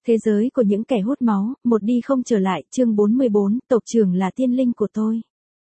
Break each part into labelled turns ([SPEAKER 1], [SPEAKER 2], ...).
[SPEAKER 1] Thế giới của những kẻ hút máu, một đi không trở lại, chương 44, tộc trưởng là tiên linh của tôi.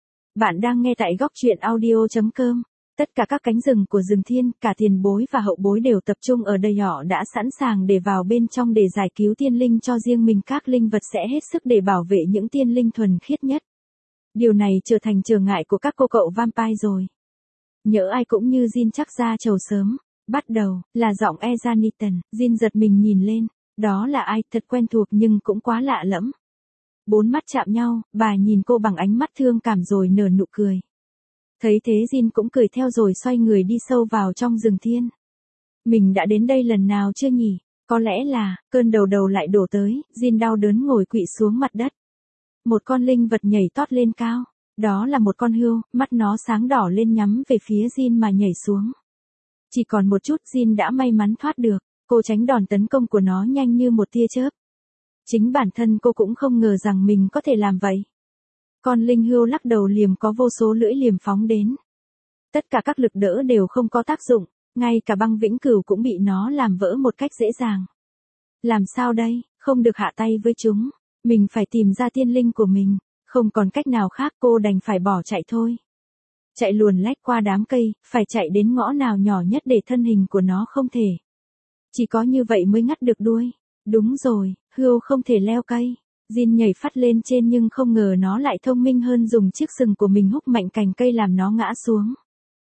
[SPEAKER 1] Bạn đang nghe tại góc truyện audio.com. Tất cả các cánh rừng của rừng thiên, cả tiền bối và hậu bối đều tập trung ở đây, họ đã sẵn sàng để vào bên trong để giải cứu tiên linh cho riêng mình. Các linh vật sẽ hết sức để bảo vệ những tiên linh thuần khiết nhất. Điều này trở thành trở ngại của các cô cậu vampire rồi. Nhỡ ai cũng như Jin chắc ra chầu sớm. Bắt đầu, là giọng Ezanitan. Jin giật mình nhìn lên. Đó là ai, thật quen thuộc nhưng cũng quá lạ lẫm. Bốn mắt chạm nhau, bà nhìn cô bằng ánh mắt thương cảm rồi nở nụ cười. Thấy thế Jin cũng cười theo rồi xoay người đi sâu vào trong rừng thiên. Mình đã đến đây lần nào chưa nhỉ? Có lẽ là, cơn đầu lại đổ tới, Jin đau đớn ngồi quỵ xuống mặt đất. Một con linh vật nhảy tót lên cao. Đó là một con hươu, mắt nó sáng đỏ lên nhắm về phía Jin mà nhảy xuống. Chỉ còn một chút Jin đã may mắn thoát được. Cô tránh đòn tấn công của nó nhanh như một tia chớp. Chính bản thân cô cũng không ngờ rằng mình có thể làm vậy. Con linh hươu lắc đầu liềm có vô số lưỡi liềm phóng đến. Tất cả các lực đỡ đều không có tác dụng, ngay cả băng vĩnh cửu cũng bị nó làm vỡ một cách dễ dàng. Làm sao đây, không được hạ tay với chúng, mình phải tìm ra tiên linh của mình, không còn cách nào khác, cô đành phải bỏ chạy thôi. Chạy luồn lách qua đám cây, phải chạy đến ngõ nào nhỏ nhất để thân hình của nó không thể. Chỉ có như vậy mới ngắt được đuôi. Đúng rồi, hươu không thể leo cây. Jin nhảy phát lên trên nhưng không ngờ nó lại thông minh hơn, dùng chiếc sừng của mình húc mạnh cành cây làm nó ngã xuống.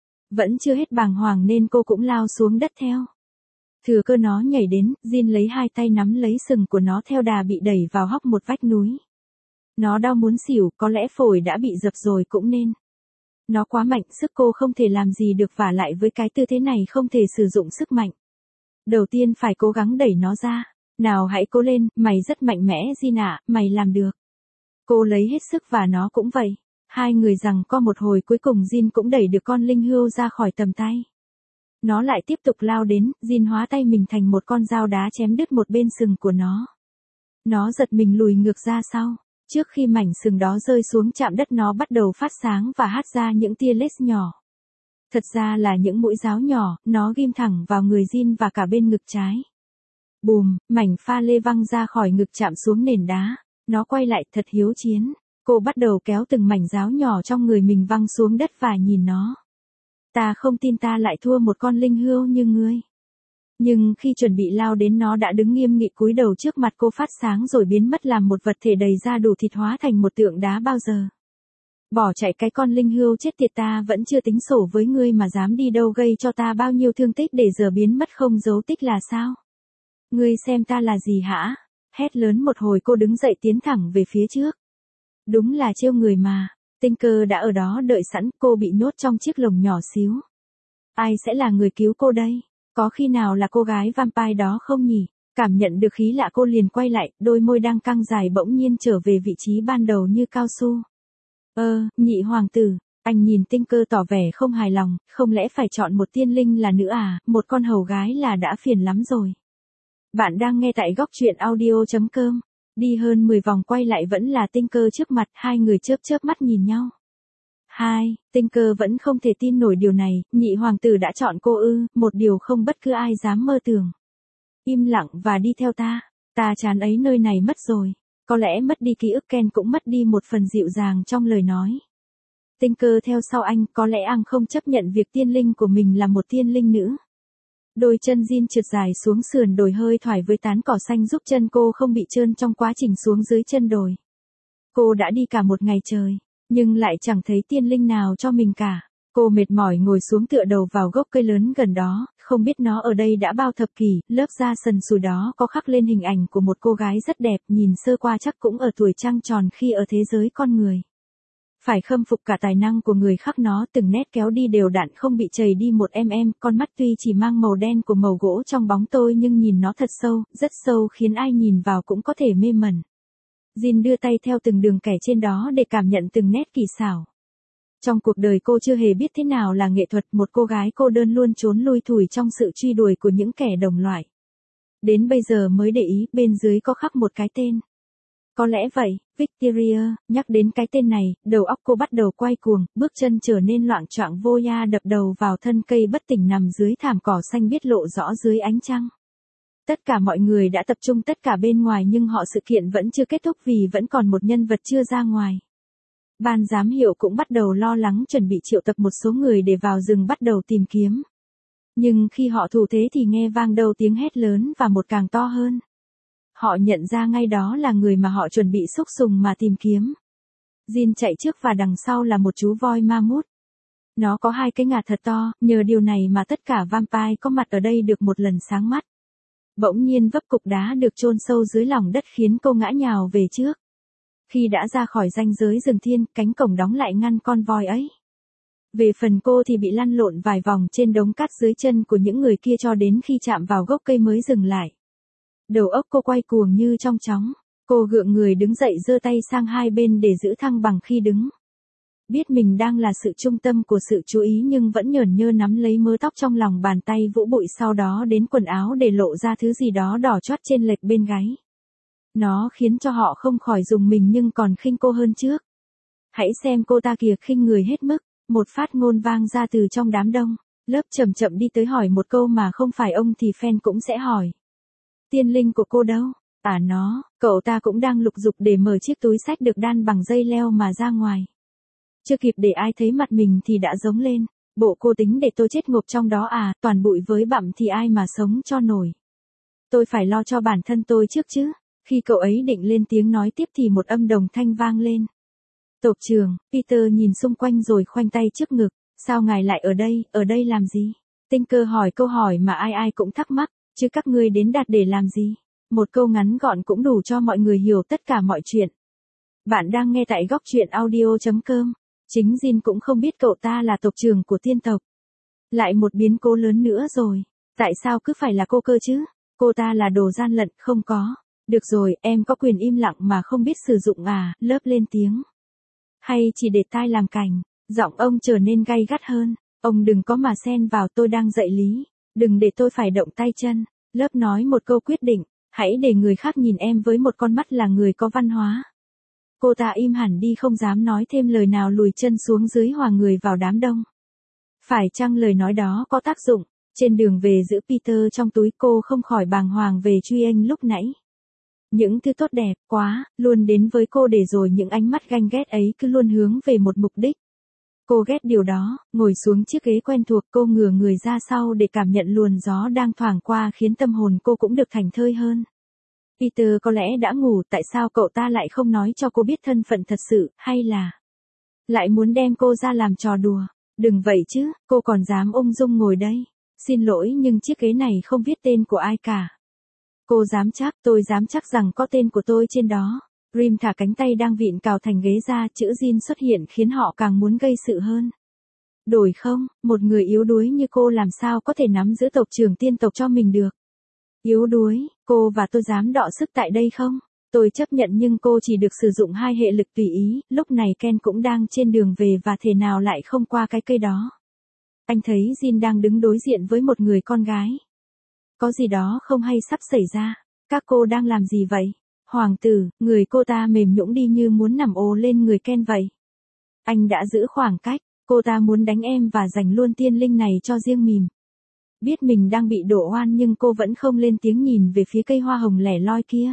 [SPEAKER 1] Vẫn chưa hết bàng hoàng nên cô cũng lao xuống đất theo. Thừa cơ nó nhảy đến, Jin lấy hai tay nắm lấy sừng của nó theo đà bị đẩy vào hốc một vách núi. Nó đau muốn xỉu, có lẽ phổi đã bị dập rồi cũng nên. Nó quá mạnh, sức cô không thể làm gì được, vả lại với cái tư thế này không thể sử dụng sức mạnh. Đầu tiên phải cố gắng đẩy nó ra. Nào hãy cố lên, mày rất mạnh mẽ Jin ạ, mày làm được. Cô lấy hết sức và nó cũng vậy. Hai người giằng co một hồi, cuối cùng Jin cũng đẩy được con linh hươu ra khỏi tầm tay. Nó lại tiếp tục lao đến, Jin hóa tay mình thành một con dao đá chém đứt một bên sừng của nó. Nó giật mình lùi ngược ra sau. Trước khi mảnh sừng đó rơi xuống chạm đất, nó bắt đầu phát sáng và hát ra những tia laser nhỏ. Thật ra là những mũi giáo nhỏ, nó ghim thẳng vào người Jin và cả bên ngực trái. Bùm, mảnh pha lê văng ra khỏi ngực chạm xuống nền đá. Nó quay lại thật hiếu chiến. Cô bắt đầu kéo từng mảnh giáo nhỏ trong người mình văng xuống đất và nhìn nó. Ta không tin ta lại thua một con linh hươu như ngươi. Nhưng khi chuẩn bị lao đến, nó đã đứng nghiêm nghị cúi đầu trước mặt cô, phát sáng rồi biến mất làm một vật thể đầy da đủ thịt, hóa thành một tượng đá bao giờ. Bỏ chạy cái con linh hươu chết tiệt, ta vẫn chưa tính sổ với ngươi mà dám đi đâu gây cho ta bao nhiêu thương tích để giờ biến mất không dấu tích là sao? Ngươi xem ta là gì hả? Hét lớn một hồi, cô đứng dậy tiến thẳng về phía trước. Đúng là trêu người mà. Tinker đã ở đó đợi sẵn, cô bị nhốt trong chiếc lồng nhỏ xíu. Ai sẽ là người cứu cô đây? Có khi nào là cô gái vampire đó không nhỉ? Cảm nhận được khí lạ cô liền quay lại, đôi môi đang căng dài bỗng nhiên trở về vị trí ban đầu như cao su. Nhị hoàng tử, anh nhìn Tinker tỏ vẻ không hài lòng, không lẽ phải chọn một tiên linh là nữ à, một con hầu gái là đã phiền lắm rồi. Bạn đang nghe tại góc truyện audio.com. Đi hơn 10 vòng quay lại vẫn là Tinker trước mặt, hai người chớp mắt nhìn nhau. Tinker vẫn không thể tin nổi điều này, nhị hoàng tử đã chọn cô ư, một điều không bất cứ ai dám mơ tưởng. Im lặng và đi theo ta, ta chán ấy nơi này mất rồi. Có lẽ mất đi ký ức, Ken cũng mất đi một phần dịu dàng trong lời nói. Tinker theo sau anh, có lẽ anh không chấp nhận việc tiên linh của mình là một tiên linh nữ. Đôi chân Jin trượt dài xuống sườn đồi, hơi thoải với tán cỏ xanh giúp chân cô không bị trơn trong quá trình xuống dưới chân đồi. Cô đã đi cả một ngày trời, nhưng lại chẳng thấy tiên linh nào cho mình cả. Cô mệt mỏi ngồi xuống tựa đầu vào gốc cây lớn gần đó, không biết nó ở đây đã bao thập kỷ, lớp da sần sùi đó có khắc lên hình ảnh của một cô gái rất đẹp, nhìn sơ qua chắc cũng ở tuổi trăng tròn khi ở thế giới con người. Phải khâm phục cả tài năng của người khắc nó, từng nét kéo đi đều đặn không bị chầy đi một con mắt tuy chỉ mang màu đen của màu gỗ trong bóng tối nhưng nhìn nó thật sâu, rất sâu, khiến ai nhìn vào cũng có thể mê mẩn. Jin đưa tay theo từng đường kẻ trên đó để cảm nhận từng nét kỳ xảo. Trong cuộc đời cô chưa hề biết thế nào là nghệ thuật, một cô gái cô đơn luôn trốn lui thủi trong sự truy đuổi của những kẻ đồng loại. Đến bây giờ mới để ý, bên dưới có khắc một cái tên. Có lẽ vậy, Victoria, nhắc đến cái tên này, đầu óc cô bắt đầu quay cuồng, bước chân trở nên loạng choạng, Voya đập đầu vào thân cây bất tỉnh nằm dưới thảm cỏ xanh biếc lộ rõ dưới ánh trăng. Tất cả mọi người đã tập trung tất cả bên ngoài nhưng sự kiện vẫn chưa kết thúc vì vẫn còn một nhân vật chưa ra ngoài. Ban giám hiệu cũng bắt đầu lo lắng chuẩn bị triệu tập một số người để vào rừng bắt đầu tìm kiếm. Nhưng khi họ thủ thế thì nghe vang đâu tiếng hét lớn và một càng to hơn. Họ nhận ra ngay đó là người mà họ chuẩn bị xúc sùng mà tìm kiếm. Jin chạy trước và đằng sau là một chú voi ma mút. Nó có 2 cái ngà thật to, nhờ điều này mà tất cả vampire có mặt ở đây được một lần sáng mắt. Bỗng nhiên vấp cục đá được chôn sâu dưới lòng đất khiến cô ngã nhào về trước. Khi đã ra khỏi ranh giới rừng thiên, cánh cổng đóng lại ngăn con voi ấy. Về phần cô thì bị lăn lộn vài vòng trên đống cát dưới chân của những người kia cho đến khi chạm vào gốc cây mới dừng lại. Đầu óc cô quay cuồng như trong chóng. Cô gượng người đứng dậy giơ tay sang hai bên để giữ thăng bằng khi đứng. Biết mình đang là sự trung tâm của sự chú ý nhưng vẫn nhởn nhơ nắm lấy mớ tóc trong lòng bàn tay vỗ bụi sau đó đến quần áo để lộ ra thứ gì đó đỏ chót trên lệch bên gáy. Nó khiến cho họ không khỏi rùng mình nhưng còn khinh cô hơn trước. Hãy xem cô ta kìa, khinh người hết mức. Một phát ngôn vang ra từ trong đám đông. Lớp chậm chậm đi tới hỏi một câu mà không phải ông thì fan cũng sẽ hỏi. Tiên linh của cô đâu? Cậu ta cũng đang lục dục để mở chiếc túi xách được đan bằng dây leo mà ra ngoài. Chưa kịp để ai thấy mặt mình thì đã giống lên. Bộ cô tính để tôi chết ngộp trong đó à, toàn bụi với bặm thì ai mà sống cho nổi. Tôi phải lo cho bản thân tôi trước chứ. Khi cậu ấy định lên tiếng nói tiếp thì một âm đồng thanh vang lên. Tộc trưởng, Peter nhìn xung quanh rồi khoanh tay trước ngực. Sao ngài lại ở đây làm gì? Tinker hỏi câu hỏi mà ai cũng thắc mắc, chứ các ngươi đến đạt để làm gì? Một câu ngắn gọn cũng đủ cho mọi người hiểu tất cả mọi chuyện. Bạn đang nghe tại góc truyện audio.com. Chính Jin cũng không biết cậu ta là tộc trưởng của tiên tộc. Lại một biến cố lớn nữa rồi. Tại sao cứ phải là cô cơ chứ? Cô ta là đồ gian lận, không có. Được rồi, em có quyền im lặng mà không biết sử dụng à, lớp lên tiếng. Hay chỉ để tai làm cảnh, giọng ông trở nên gay gắt hơn. Ông đừng có mà xen vào, tôi đang dạy lý. Đừng để tôi phải động tay chân. Lớp nói một câu quyết định, hãy để người khác nhìn em với một con mắt là người có văn hóa. Cô ta im hẳn đi không dám nói thêm lời nào, lùi chân xuống dưới hòa người vào đám đông. Phải chăng lời nói đó có tác dụng? Trên đường về giữ Peter trong túi cô không khỏi bàng hoàng về Truy Anh lúc nãy. Những thứ tốt đẹp quá, luôn đến với cô để rồi những ánh mắt ganh ghét ấy cứ luôn hướng về một mục đích. Cô ghét điều đó, ngồi xuống chiếc ghế quen thuộc cô ngửa người ra sau để cảm nhận luồng gió đang thoảng qua khiến tâm hồn cô cũng được thảnh thơi hơn. Peter có lẽ đã ngủ, tại sao cậu ta lại không nói cho cô biết thân phận thật sự, hay là lại muốn đem cô ra làm trò đùa? Đừng vậy chứ, cô còn dám ung dung ngồi đây. Xin lỗi nhưng chiếc ghế này không viết tên của ai cả. Cô dám chắc, tôi dám chắc rằng có tên của tôi trên đó. Rim thả cánh tay đang vịn cào thành ghế ra, chữ Jin xuất hiện khiến họ càng muốn gây sự hơn. Đổi không, một người yếu đuối như cô làm sao có thể nắm giữ tộc trưởng tiên tộc cho mình được. Yếu đuối, cô và tôi dám đọ sức tại đây không? Tôi chấp nhận nhưng cô chỉ được sử dụng 2 hệ lực tùy ý, lúc này Ken cũng đang trên đường về và thể nào lại không qua cái cây đó. Anh thấy Jin đang đứng đối diện với một người con gái. Có gì đó không hay sắp xảy ra. Các cô đang làm gì vậy? Hoàng tử, người cô ta mềm nhũn đi như muốn nằm ồ lên người Ken vậy. Anh đã giữ khoảng cách, cô ta muốn đánh em và giành luôn tiên linh này cho riêng mình. Biết mình đang bị đổ oan nhưng cô vẫn không lên tiếng, nhìn về phía cây hoa hồng lẻ loi kia.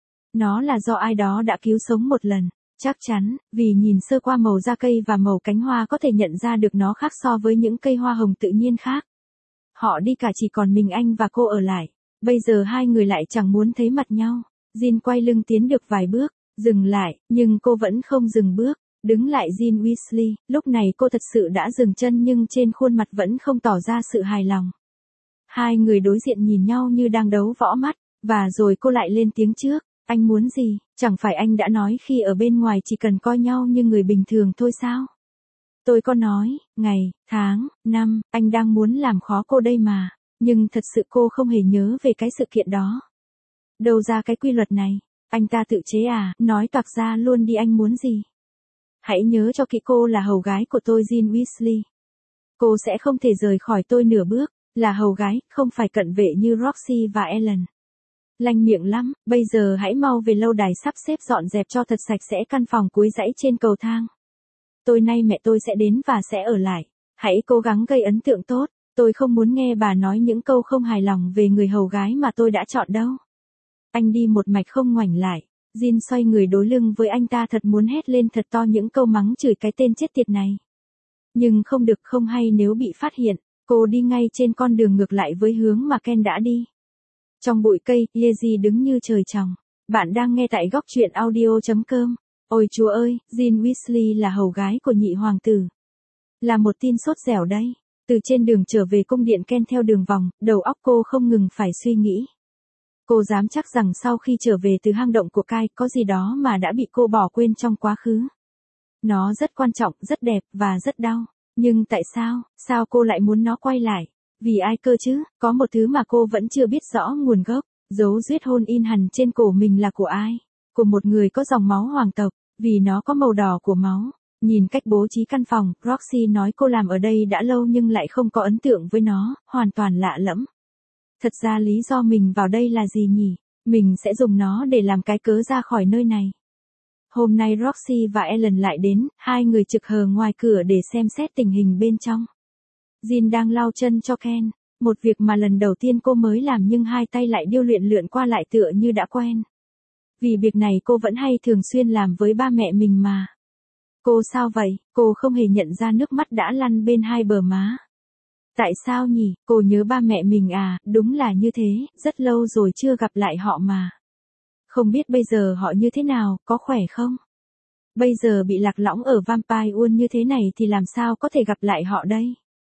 [SPEAKER 1] Nó là do ai đó đã cứu sống một lần, chắc chắn, vì nhìn sơ qua màu da cây và màu cánh hoa có thể nhận ra được nó khác so với những cây hoa hồng tự nhiên khác. Họ đi cả, chỉ còn mình anh và cô ở lại. Bây giờ hai người lại chẳng muốn thấy mặt nhau. Jin quay lưng tiến được vài bước, dừng lại, nhưng cô vẫn không dừng bước. Đứng lại Jin Weasley, lúc này cô thật sự đã dừng chân nhưng trên khuôn mặt vẫn không tỏ ra sự hài lòng. Hai người đối diện nhìn nhau như đang đấu võ mắt, và rồi cô lại lên tiếng trước. Anh muốn gì? Chẳng phải anh đã nói khi ở bên ngoài chỉ cần coi nhau như người bình thường thôi sao? Tôi có nói, ngày, tháng, năm, anh đang muốn làm khó cô đây mà. Nhưng thật sự cô không hề nhớ về cái sự kiện đó. Đâu ra cái quy luật này? Anh ta tự chế à? Nói toạc ra luôn đi, anh muốn gì? Hãy nhớ cho kỹ, cô là hầu gái của tôi, Jin Weasley. Cô sẽ không thể rời khỏi tôi nửa bước. Là hầu gái, không phải cận vệ như Roxy và Ellen. Lanh miệng lắm, bây giờ hãy mau về lâu đài sắp xếp dọn dẹp cho thật sạch sẽ căn phòng cuối dãy trên cầu thang. Tối nay mẹ tôi sẽ đến và sẽ ở lại. Hãy cố gắng gây ấn tượng tốt. Tôi không muốn nghe bà nói những câu không hài lòng về người hầu gái mà tôi đã chọn đâu. Anh đi một mạch không ngoảnh lại. Jin xoay người đối lưng với anh ta, thật muốn hét lên thật to những câu mắng chửi cái tên chết tiệt này. Nhưng không được, không hay nếu bị phát hiện. Cô đi ngay trên con đường ngược lại với hướng mà Ken đã đi. Trong bụi cây, Yeji đứng như trời trồng. Bạn đang nghe tại góc truyện audio.com. Ôi chúa ơi, Jin Weasley là hầu gái của nhị hoàng tử. Là một tin sốt dẻo đấy. Từ trên đường trở về cung điện Ken theo đường vòng, đầu óc cô không ngừng phải suy nghĩ. Cô dám chắc rằng sau khi trở về từ hang động của Kai, có gì đó mà đã bị cô bỏ quên trong quá khứ. Nó rất quan trọng, rất đẹp, và rất đau. Nhưng tại sao cô lại muốn nó quay lại? Vì ai cơ chứ? Có một thứ mà cô vẫn chưa biết rõ nguồn gốc. Dấu huyết hôn in hằn trên cổ mình là của ai? Của một người có dòng máu hoàng tộc, vì nó có màu đỏ của máu. Nhìn cách bố trí căn phòng, Roxy nói cô làm ở đây đã lâu nhưng lại không có ấn tượng với nó, hoàn toàn lạ lẫm. Thật ra lý do mình vào đây là gì nhỉ? Mình sẽ dùng nó để làm cái cớ ra khỏi nơi này. Hôm nay Roxy và Ellen lại đến, hai người trực hờ ngoài cửa để xem xét tình hình bên trong. Jin đang lau chân cho Ken, một việc mà lần đầu tiên cô mới làm nhưng hai tay lại điêu luyện lượn qua lại tựa như đã quen. Vì việc này cô vẫn hay thường xuyên làm với ba mẹ mình mà. Cô sao vậy? Cô không hề nhận ra nước mắt đã lăn bên hai bờ má. Tại sao nhỉ? Cô nhớ ba mẹ mình à? Đúng là như thế, rất lâu rồi chưa gặp lại họ mà. Không biết bây giờ họ như thế nào, có khỏe không? Bây giờ bị lạc lõng ở Vampire World như thế này thì làm sao có thể gặp lại họ đây?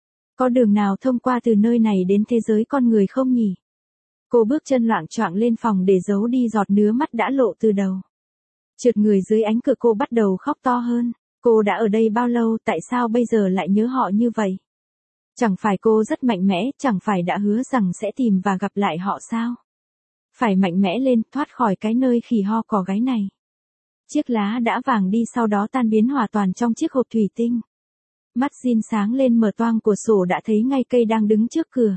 [SPEAKER 1] Có đường nào thông qua từ nơi này đến thế giới con người không nhỉ? Cô bước chân loạng choạng lên phòng để giấu đi giọt nước mắt đã lộ từ đầu. Trượt người dưới ánh cửa, cô bắt đầu khóc to hơn. Cô đã ở đây bao lâu, tại sao bây giờ lại nhớ họ như vậy? Chẳng phải cô rất mạnh mẽ, chẳng phải đã hứa rằng sẽ tìm và gặp lại họ sao? Phải mạnh mẽ lên, thoát khỏi cái nơi khỉ ho cò gáy này. Chiếc lá đã vàng đi sau đó tan biến hoàn toàn trong chiếc hộp thủy tinh. Mắt Jin sáng lên, mở toang cửa sổ đã thấy ngay cây đang đứng trước cửa.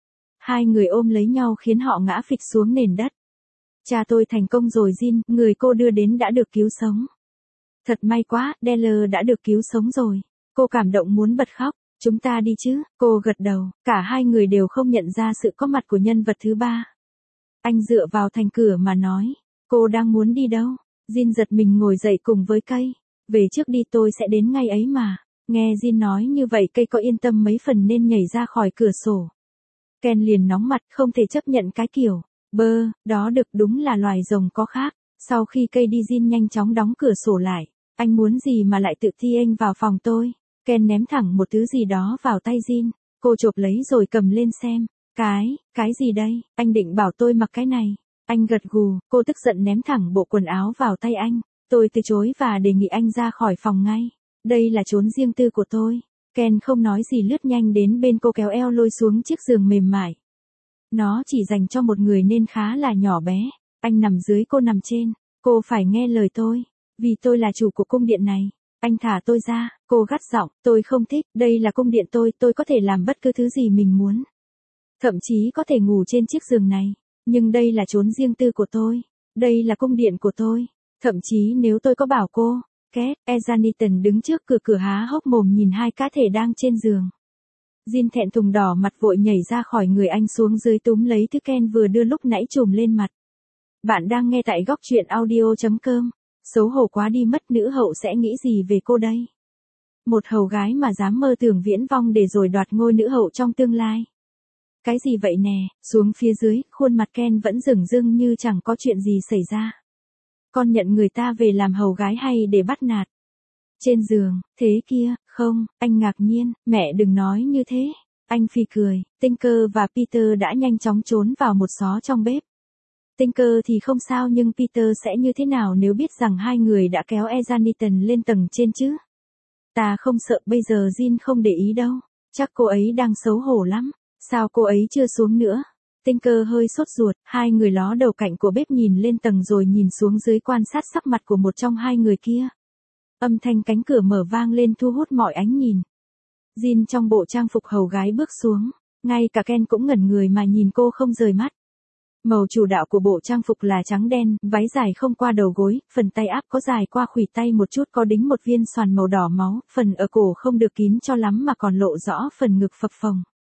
[SPEAKER 1] Hai người ôm lấy nhau khiến họ ngã phịch xuống nền đất. Cha tôi thành công rồi Jin, người cô đưa đến đã được cứu sống. Thật may quá, Deller đã được cứu sống rồi. Cô cảm động muốn bật khóc. Chúng ta đi chứ? Cô gật đầu, cả hai người đều không nhận ra sự có mặt của nhân vật thứ ba. Anh dựa vào thành cửa mà nói, cô đang muốn đi đâu? Jin giật mình ngồi dậy cùng với cây. Về trước đi, tôi sẽ đến ngay ấy mà. Nghe Jin nói như vậy, cây có yên tâm mấy phần nên nhảy ra khỏi cửa sổ. Ken liền nóng mặt, không thể chấp nhận cái kiểu đó được, đúng là loài rồng có khác. Sau khi cây đi, Jin nhanh chóng đóng cửa sổ lại. Anh muốn gì mà lại tự thi anh vào phòng tôi? Ken ném thẳng một thứ gì đó vào tay Jin. Cô chộp lấy rồi cầm lên xem. Cái gì đây? Anh định bảo tôi mặc cái này. Anh gật gù, cô tức giận ném thẳng bộ quần áo vào tay anh. Tôi từ chối và đề nghị anh ra khỏi phòng ngay. Đây là chốn riêng tư của tôi. Ken không nói gì, lướt nhanh đến bên cô, kéo eo lôi xuống chiếc giường mềm mại. Nó chỉ dành cho một người nên khá là nhỏ bé. Anh nằm dưới, cô nằm trên. Cô phải nghe lời tôi. Vì tôi là chủ của cung điện này. Anh thả tôi ra, cô gắt giọng, tôi không thích, đây là cung điện tôi có thể làm bất cứ thứ gì mình muốn. Thậm chí có thể ngủ trên chiếc giường này. Nhưng đây là chốn riêng tư của tôi. Đây là cung điện của tôi. Thậm chí nếu tôi có bảo cô, Ezaniton đứng trước cửa há hốc mồm nhìn hai cá thể đang trên giường. Jin thẹn thùng đỏ mặt vội nhảy ra khỏi người anh, xuống dưới túm lấy thứ Ken vừa đưa lúc nãy trùm lên mặt. Bạn đang nghe tại góc truyện audio.com. Xấu hổ quá đi mất, nữ hậu sẽ nghĩ gì về cô đây? Một hầu gái mà dám mơ tưởng viễn vong để rồi đoạt ngôi nữ hậu trong tương lai. Cái gì vậy nè? Xuống phía dưới, khuôn mặt Ken vẫn dửng dưng như chẳng có chuyện gì xảy ra. Con nhận người ta về làm hầu gái hay để bắt nạt? Trên giường, thế kia, không, anh ngạc nhiên, mẹ đừng nói như thế. Anh phì cười, Tinker và Peter đã nhanh chóng trốn vào một xó trong bếp. Tinker thì không sao, nhưng Peter sẽ như thế nào nếu biết rằng hai người đã kéo Ezaniton lên tầng trên chứ? Ta không sợ, bây giờ Jin không để ý đâu. Chắc cô ấy đang xấu hổ lắm. Sao cô ấy chưa xuống nữa? Tinker hơi sốt ruột, hai người ló đầu cạnh của bếp nhìn lên tầng rồi nhìn xuống dưới quan sát sắc mặt của một trong hai người kia. Âm thanh cánh cửa mở vang lên thu hút mọi ánh nhìn. Jin trong bộ trang phục hầu gái bước xuống. Ngay cả Ken cũng ngẩn người mà nhìn cô không rời mắt. Màu chủ đạo của bộ trang phục là trắng đen, váy dài không qua đầu gối, phần tay áp có dài qua khuỷu tay một chút, có đính một viên xoàn màu đỏ máu, phần ở cổ không được kín cho lắm mà còn lộ rõ phần ngực phập phồng.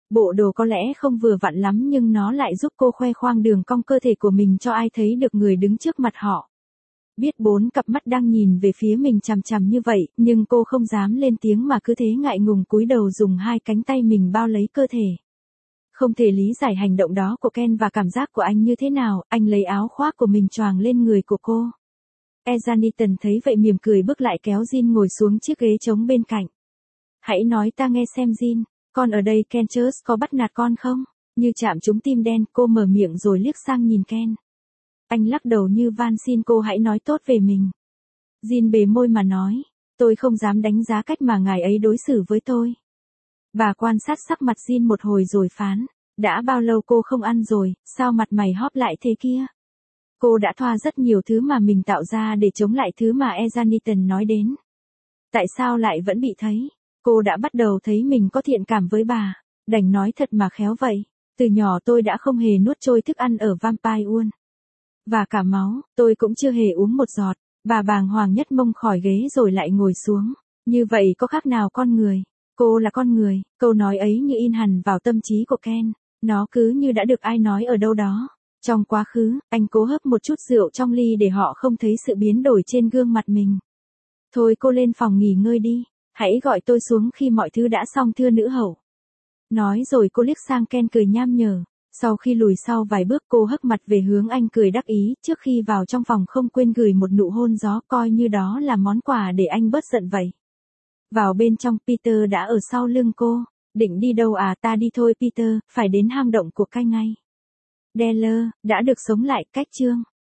[SPEAKER 1] Bộ đồ có lẽ không vừa vặn lắm nhưng nó lại giúp cô khoe khoang đường cong cơ thể của mình cho ai thấy được người đứng trước mặt họ. Biết 4 cặp mắt đang nhìn về phía mình chằm chằm như vậy, nhưng cô không dám lên tiếng mà cứ thế ngại ngùng cúi đầu dùng 2 cánh tay mình bao lấy cơ thể. Không thể lý giải hành động đó của Ken và cảm giác của anh như thế nào, anh lấy áo khoác của mình choàng lên người của cô. Ezzanitan thấy vậy mỉm cười bước lại kéo Jin ngồi xuống chiếc ghế trống bên cạnh. Hãy nói ta nghe xem Jin, con ở đây Ken Church có bắt nạt con không? Như chạm trúng tim đen, cô mở miệng rồi liếc sang nhìn Ken. Anh lắc đầu như van xin cô hãy nói tốt về mình. Jin bề môi mà nói, tôi không dám đánh giá cách mà ngài ấy đối xử với tôi. Bà quan sát sắc mặt Jin một hồi rồi phán, đã bao lâu cô không ăn rồi, sao mặt mày hóp lại thế kia? Cô đã thoa rất nhiều thứ mà mình tạo ra để chống lại thứ mà Ezzanitan nói đến. Tại sao lại vẫn bị thấy? Cô đã bắt đầu thấy mình có thiện cảm với bà, đành nói thật mà khéo vậy. Từ nhỏ tôi đã không hề nuốt trôi thức ăn ở Vampire Uôn. Và cả máu, tôi cũng chưa hề uống một giọt. Bà bàng hoàng nhấc mông khỏi ghế rồi lại ngồi xuống. Như vậy có khác nào con người? Cô là con người. Câu nói ấy như in hẳn vào tâm trí của Ken. Nó cứ như đã được ai nói ở đâu đó. Trong quá khứ, anh cố hấp một chút rượu trong ly để họ không thấy sự biến đổi trên gương mặt mình. Thôi cô lên phòng nghỉ ngơi đi. Hãy gọi tôi xuống khi mọi thứ đã xong thưa nữ hậu. Nói rồi cô liếc sang Ken cười nham nhở. Sau khi lùi sau vài bước cô hất mặt về hướng anh cười đắc ý, trước khi vào trong phòng không quên gửi một nụ hôn gió coi như đó là món quà để anh bớt giận vậy. Vào bên trong Peter đã ở sau lưng cô. Định đi đâu à? Ta đi thôi Peter, phải đến hang động của cai ngay. Deller, đã được sống lại, cách chương.